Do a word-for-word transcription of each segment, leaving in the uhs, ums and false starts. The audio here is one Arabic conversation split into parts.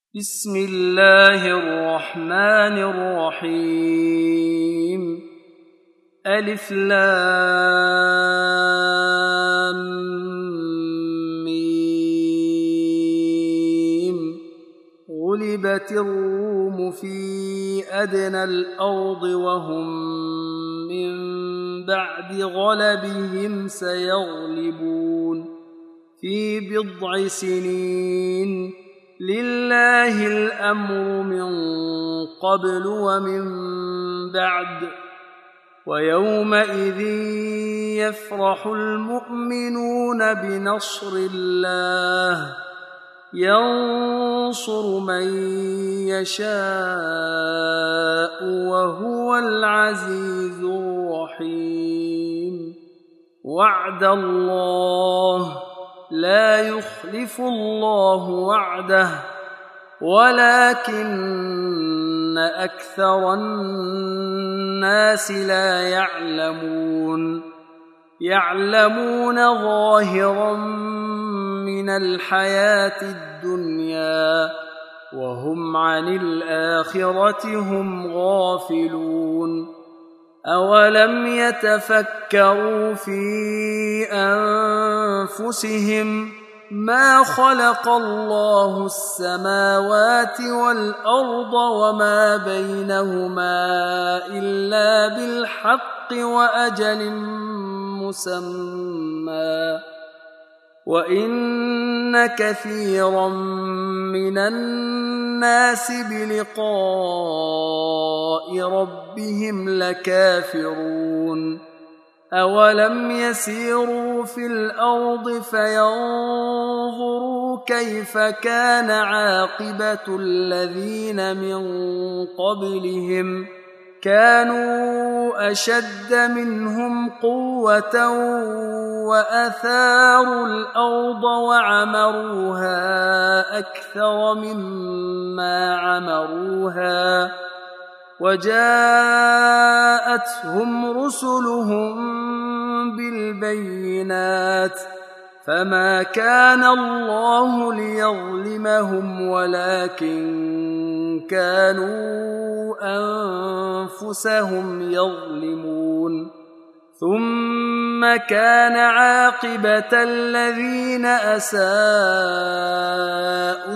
بسم الله الرحمن الرحيم ألف لام ميم غلبت الروم في أدنى الأرض وهم من بعد غلبهم سيغلبون في بضع سنين لله الأمر من قبل ومن بعد ويومئذ يفرح المؤمنون بنصر الله ينصر من يشاء وهو العزيز الرحيم وعد الله لا يخلف الله وعده ولكن أكثر الناس لا يعلمون يعلمون ظاهرا من الحياة الدنيا وهم عن الآخرة هم غافلون أولم يتفكروا في أنفسهم ما خلق الله السماوات والأرض وما بينهما إلا بالحق وأجل مسمى وإن كثيرا من الناس بلقاء ربهم لكافرون أولم يسيروا في الأرض فينظروا كيف كان عاقبة الذين من قبلهم كانوا أشد منهم قوة وأثاروا الأرض وعمروها أكثر مما عمروها وجاءتهم رسلهم بالبينات فما كان الله ليظلمهم ولكن كانوا أنفسهم يظلمون ثم كان عاقبة الذين أساءوا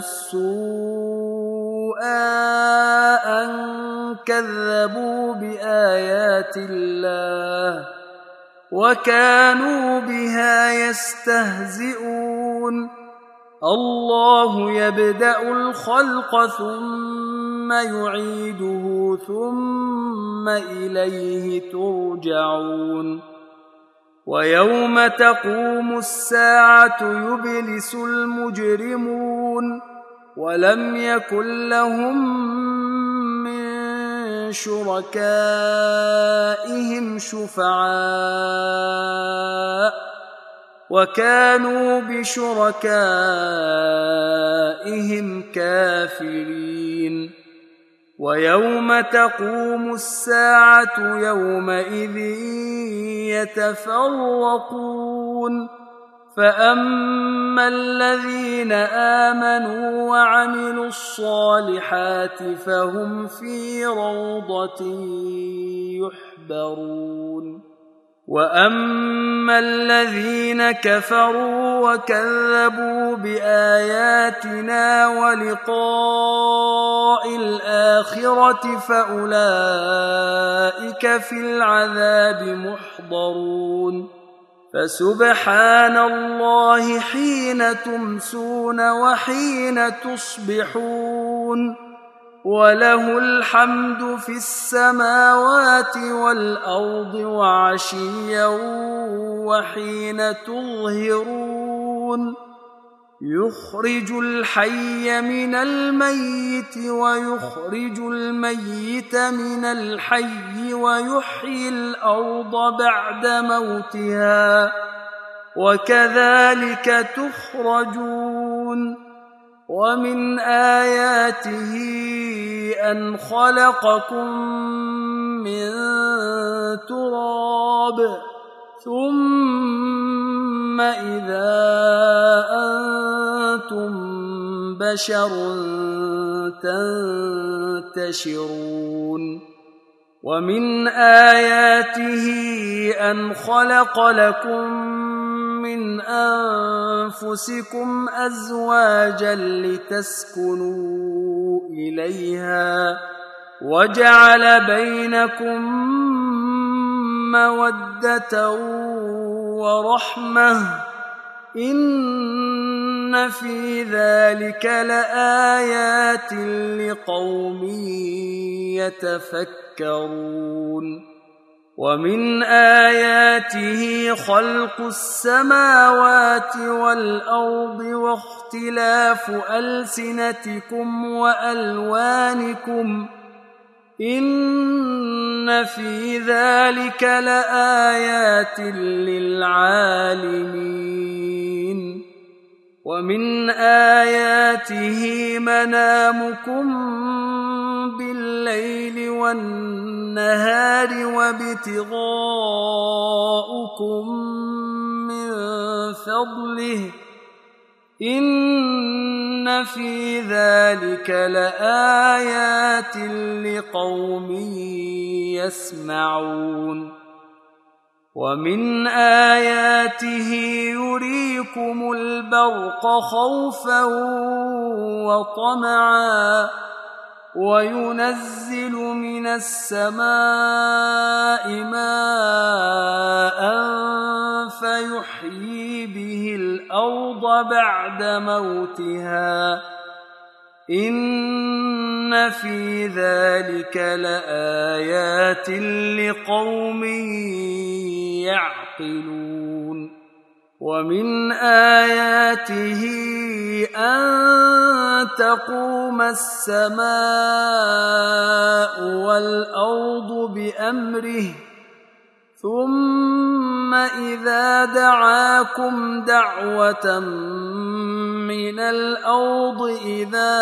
السوء أن كذبوا بآيات الله وكانوا بها يستهزئون الله يبدأ الخلق ثم يعيده ثم إليه ترجعون ويوم تقوم الساعة يبلس المجرمون ولم يكن لهم من شركائهم شفعاء وكانوا بشركائهم كافرين ويوم تقوم الساعة يومئذ يتفرقون فأما الذين آمنوا وعملوا الصالحات فهم في روضة يحبرون وأما الذين كفروا وكذبوا بآياتنا ولقاء الآخرة فأولئك في العذاب محضرون فسبحان الله حين تمسون وحين تصبحون وله الحمد في السماوات والأرض وعشيا وحين تظهرون يخرج الحي من الميت ويخرج الميت من الحي ويحيي الأرض بعد موتها وكذلك تخرجون ومن آياته أن خلقكم من تراب ثم إذا أنتم بشر تنتشرون ومن آياته أن خلق لكم من أنفسكم أزواجا لتسكنوا إليها وجعل بينكم مودة ورحمة إن في ذلك لآيات لقوم يتفكرون ومن آياته خلق السماوات والأرض واختلاف ألسنتكم وألوانكم إن في ذلك لآيات للعالمين ومن آياته منامكم بالليل والنهار وابتغاؤكم من فضله إن في ذلك لآيات لقوم يسمعون ومن آياته يريكم البرق خوفا وطمعا وينزل من السماء ماء فيحيي به الأرض بعد موتها إن في ذلك لآيات لقوم يعقلون ومن آياته أن تقوم السماء والأرض بأمره ثم إذا دعاكم دعوة من الأرض إذا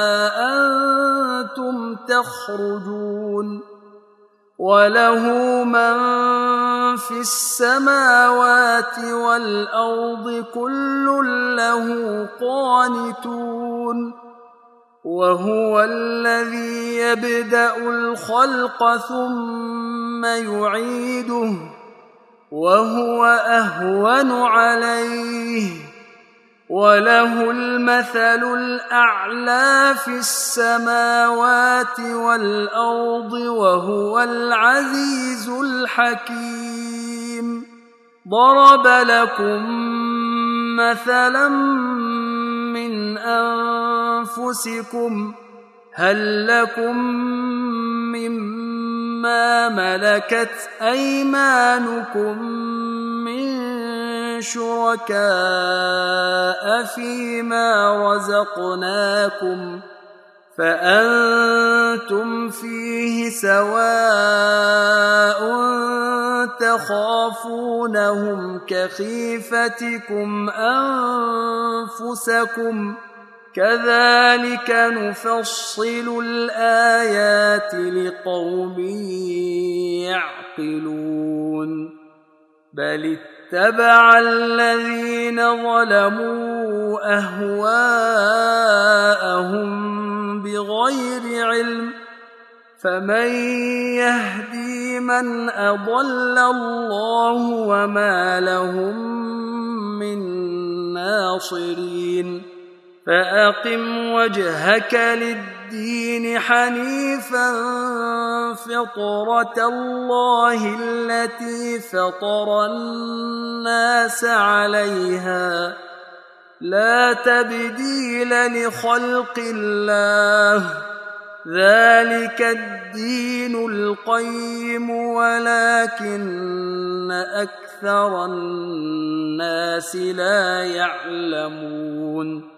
أنتم تخرجون وله من في السماوات والأرض كل له قانتون وهو الذي يبدأ الخلق ثم يعيده وهو أهون عليه وله المثل الأعلى في السماوات والأرض وهو العزيز الحكيم ضرب لكم مثلا من أنفسكم هل لكم مما ملكت أيمانكم من شركاء فيما رزقناكم فأنتم فيه سواء تخافونهم كخيفتكم أنفسكم كذلك نفصل الآيات لقوم يعقلون بل اتبع الذين ظلموا أهواءهم بغير علم فمن يهدي من أضل الله وما لهم من ناصرين فأقم وجهك للدين حنيفا فطرة الله التي فطر الناس عليها لا تبديل لخلق الله ذلك الدين القيم ولكن أكثر الناس لا يعلمون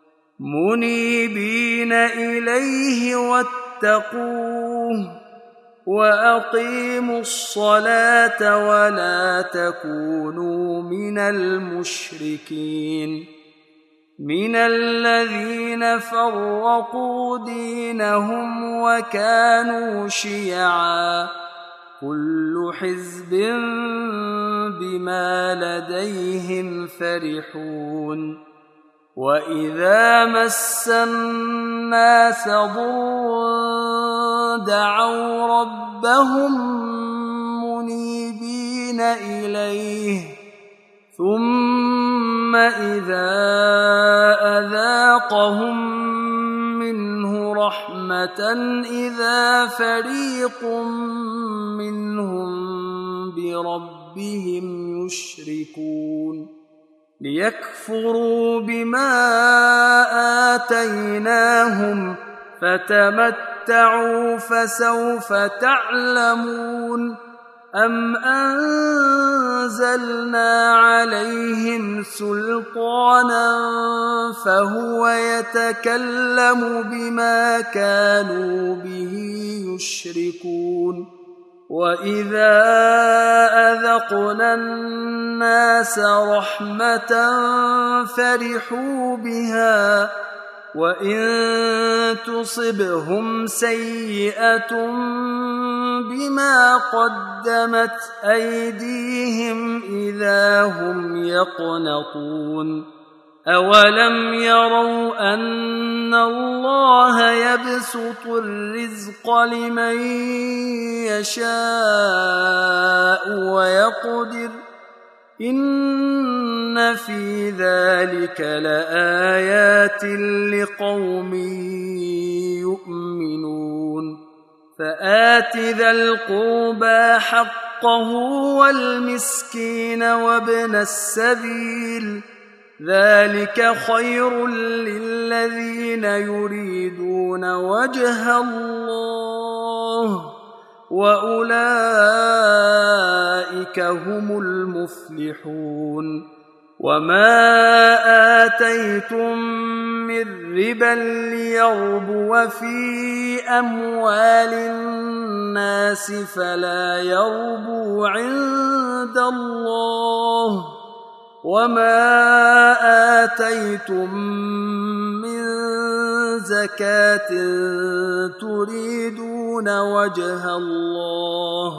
منيبين إليه واتقوه وأقيموا الصلاة ولا تكونوا من المشركين من الذين فرقوا دينهم وكانوا شيعا كل حزب بما لديهم فرحون وإذا مس الناس ضر دعوا ربهم منيبين إليه ثم إذا أذاقهم منه رحمة إذا فريق منهم بربهم يشركون ليكفروا بما آتيناهم فتمتعوا فسوف تعلمون أم أنزلنا عليهم سلطانا فهو يتكلم بما كانوا به يشركون وإذا أذقنا الناس رحمة فرحوا بها وإن تصبهم سيئة بما قدمت أيديهم إذا هم يقنطون أولم يروا أن الله يبسط الرزق لمن يشاء ويقدر إن في ذلك لآيات لقوم يؤمنون فآت ذا القربى حقه والمسكين وابن السبيل ذلك خير للذين يريدون وجه الله وأولئك هم المفلحون وما آتيتم من ربا ليربو في أموال الناس فلا يربو عند الله وما آتيتم من زكاة تريدون وجه الله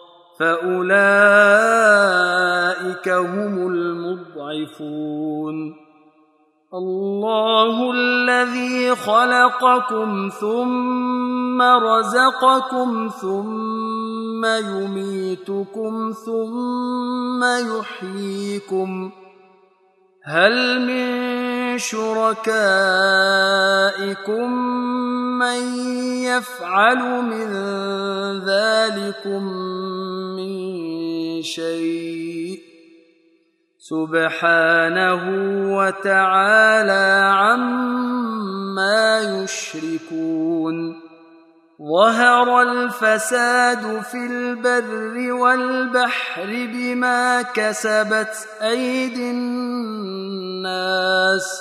فأولئك هم المضعفون الله الذي خلقكم ثم رزقكم ثم يميتكم ثم يحييكم هل من شركائكم من يفعل من ذلكم من شيء سبحانه وتعالى عما يشركون ظهر الفساد في البر والبحر بما كسبت أيدي الناس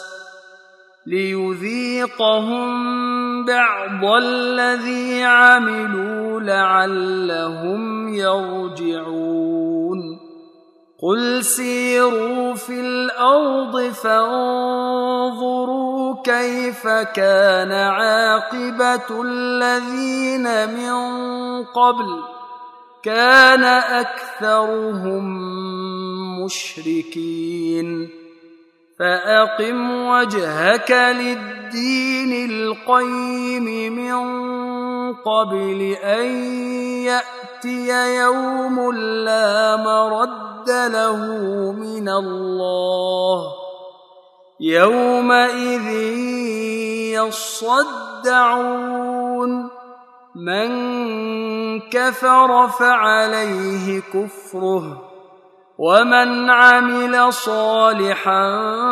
ليذيقهم بعض الذي عملوا لعلهم يرجعون قل سيروا في الأرض فانظروا كيف كان عاقبة الذين من قبل كان أكثرهم مشركين فأقم وجهك للدين القيم من قبل أن يأتي يوم لا مرد له من الله يومئذ يصدعون من كفر فعليه كفره ومن عمل صالحا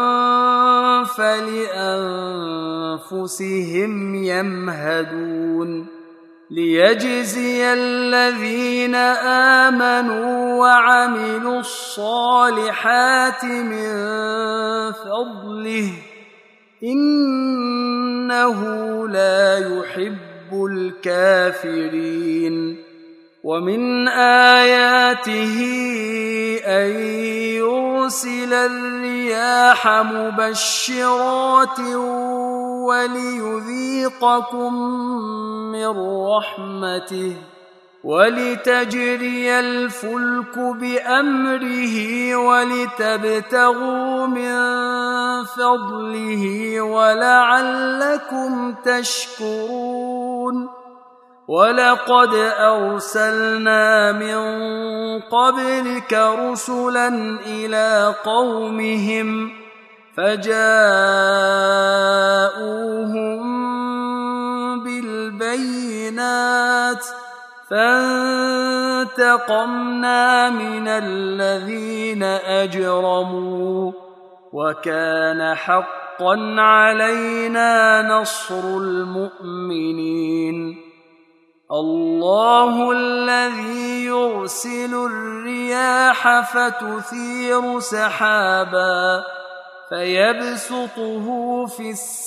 فلأنفسهم يمهدون ليجزي الذين آمنوا وعملوا الصالحات من فضله إنه لا يحب الكافرين ومن آياته أن يرسل الرياح مبشرات وليذيقكم من رحمته ولتجري الفلك بأمره ولتبتغوا من فضله ولعلكم تشكرون ولقد أرسلنا من قبلك رسلا إلى قومهم فجاءوهم بالبينات فانتقمنا من الذين أجرموا وكان حقا علينا نصر المؤمنين الله الذي يرسل الرياح فتثير سحابا فيبسطه في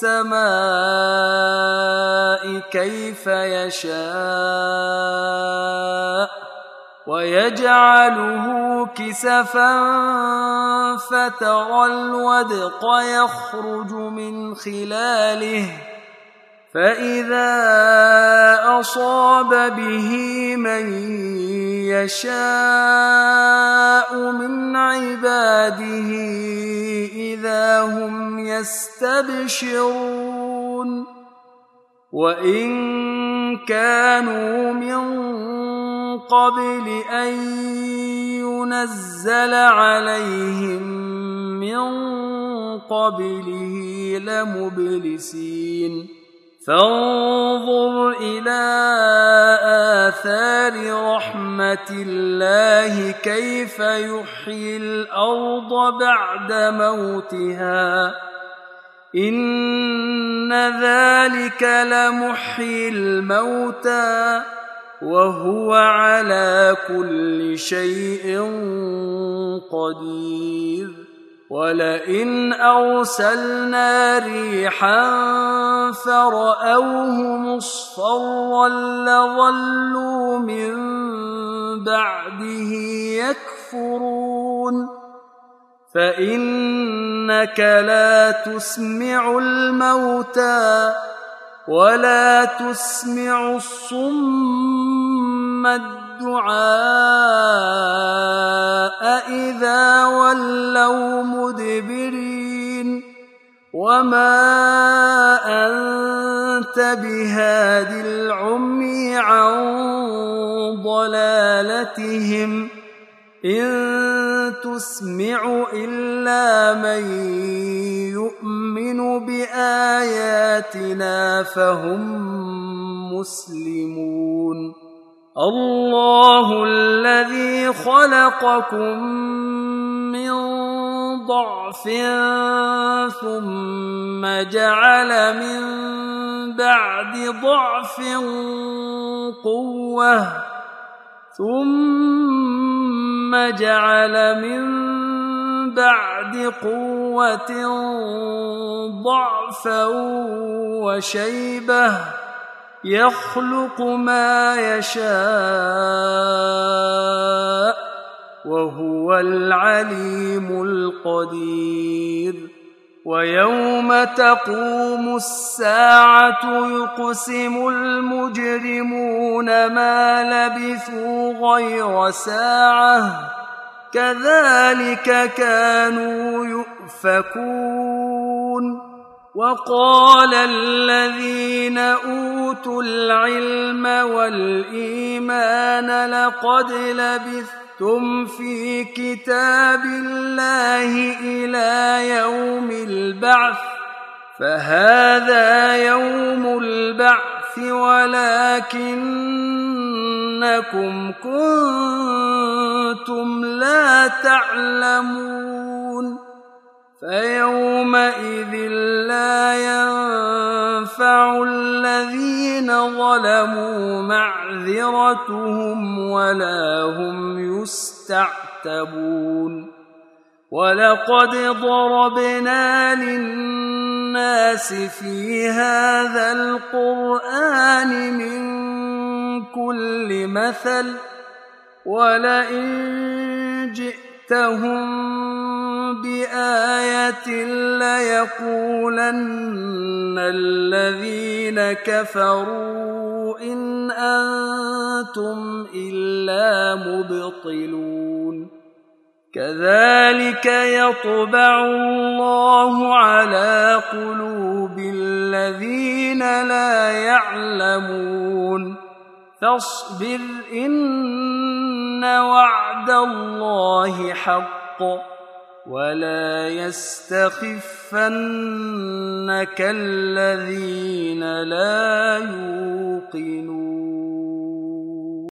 السماء كيف يشاء ويجعله كسفا فترى الودق يخرج من خلاله فإذا أصاب به من يشاء من عباده إذا هم يستبشرون وإن كانوا من قبل أن ينزل عليهم من قبله لمبلسين فانظر إلى آثار رحمة الله كيف يحيي الأرض بعد موتها إن ذلك لمحيي الموتى وهو على كل شيء قدير ولئن أرسلنا ريحا فرأوه مصفرا لظلوا من بعده يكفرون فإنك لا تسمع الموتى ولا تسمع الصم الدعاء إذا ولوا مدبرين وما أنت بهاد العمي عن ضلالتهم إن تسمع إلا من يؤمن بآياتنا فهم مسلمون الله الذي خلقكم من ضعف ثم جعل من بعد ضعف قوة ثم جعل من بعد قوة ضعفا وشيبة يخلق ما يشاء وهو العليم القدير ويوم تقوم الساعة يقسم المجرمون ما لبثوا غير ساعة كذلك كانوا يؤفكون وقال الذين أوتوا العلم والإيمان لقد لبثتم في كتاب الله إلى يوم البعث فهذا يوم البعث ولكنكم كنتم لا تعلمون فيومئذ لا ينفع الذين ظلموا معذرتهم ولا هم يستعتبون ولقد ضربنا للناس في هذا القرآن من كل مثل ولئن جئتهم بآية ليقولن الذين كفروا إن أنتم إلا مبطلون كذلك يطبع الله على قلوب الذين لا يعلمون فاصبر إن وعد الله حق ولا يستخفنك الذين لا يوقنون